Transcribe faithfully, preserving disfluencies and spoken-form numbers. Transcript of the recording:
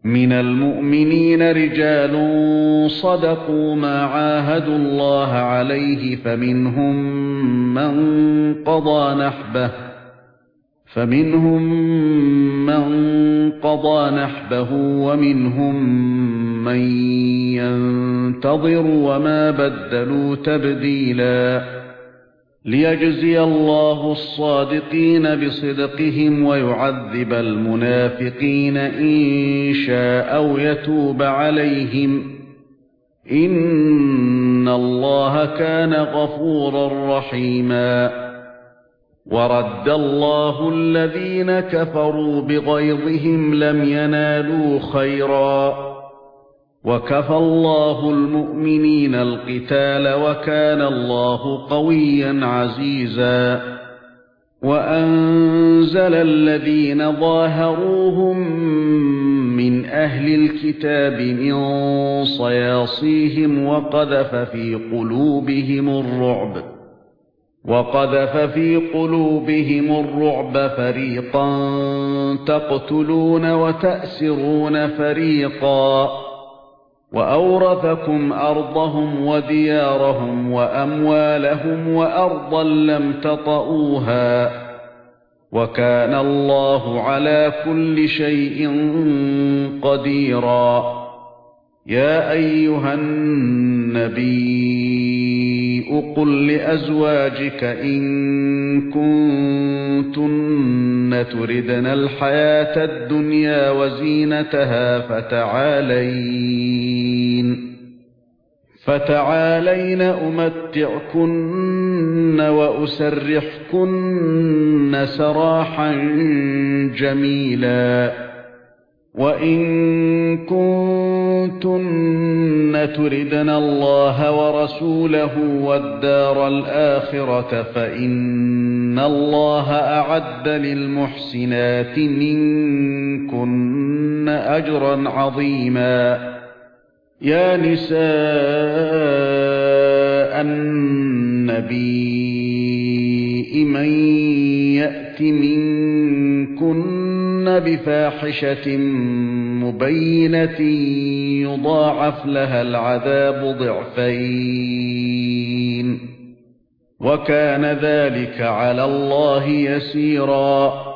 مِنَ الْمُؤْمِنِينَ رِجَالٌ صَدَقُوا مَا عَاهَدُوا اللَّهَ عَلَيْهِ فَمِنْهُم مَّن قَضَى نَحْبَهُ فَمِنْهُم مَّن قَضَى نَحْبَهُ وَمِنْهُم مَّن يَنتَظِرُ وَمَا بَدَّلُوا تَبْدِيلًا لِيَجْزِيَ اللَّهُ الصَّادِقِينَ بِصِدْقِهِمْ وَيُعَذِّبَ الْمُنَافِقِينَ إِن شَاءَ أَوْ يَتُوبَ عَلَيْهِمْ إِنَّ اللَّهَ كَانَ غَفُورًا رَّحِيمًا وَرَدَّ اللَّهُ الَّذِينَ كَفَرُوا بِغَيظِهِمْ لَمْ يَنَالُوا خَيْرًا وَكَفَى اللَّهُ الْمُؤْمِنِينَ الْقِتَالَ وَكَانَ اللَّهُ قَوِيًّا عَزِيزًا وَأَنزَلَ الَّذِينَ ظَاهَرُوهُم مِّنْ أَهْلِ الْكِتَابِ مِنْ صَيَاصِيهِمْ وَقَذَفَ فِي قُلُوبِهِمُ الرُّعْبَ وَقَذَفَ فِي قُلُوبِهِمُ الرُّعْبَ فَرِيقًا تَقْتُلُونَ وَتَأْسِرُونَ فَرِيقًا وَأَوْرَثَكُمْ أَرْضَهُمْ وَدِيَارَهُمْ وَأَمْوَالَهُمْ وَأَرْضًا لَّمْ تَطَئُوهَا وَكَانَ اللَّهُ عَلَى كُلِّ شَيْءٍ قَدِيرًا يَا أَيُّهَا النَّبِيُّ قُل لِّأَزْوَاجِكَ إِن كُنتُنَّ تُرِدْنَ الْحَيَاةَ الدُّنْيَا وَزِينَتَهَا فَتَعَالَيْنَ فَتَعَالَيْنَ أُمَتِّعْكُنَّ وَأُسَرِّحْكُنَّ سَرَاحًا جَمِيلًا وَإِن كُنتُنَّ تُرِدْنَ اللَّهَ وَرَسُولَهُ وَالدَّارَ الْآخِرَةَ فَإِنَّ اللَّهَ أَعَدَّ لِلْمُحْسِنَاتِ مِنكُنَّ أَجْرًا عَظِيمًا يَا نِسَاءَ النَّبِيِّ مَن يَأْتِ مِنكُنَّ بِفَاحِشَةٍ مُبَيِّنَةٍ يُضَاعَفْ لَهَا الْعَذَابُ ضِعْفَيْنِ وَكَانَ ذَلِكَ عَلَى اللَّهِ يَسِيرًا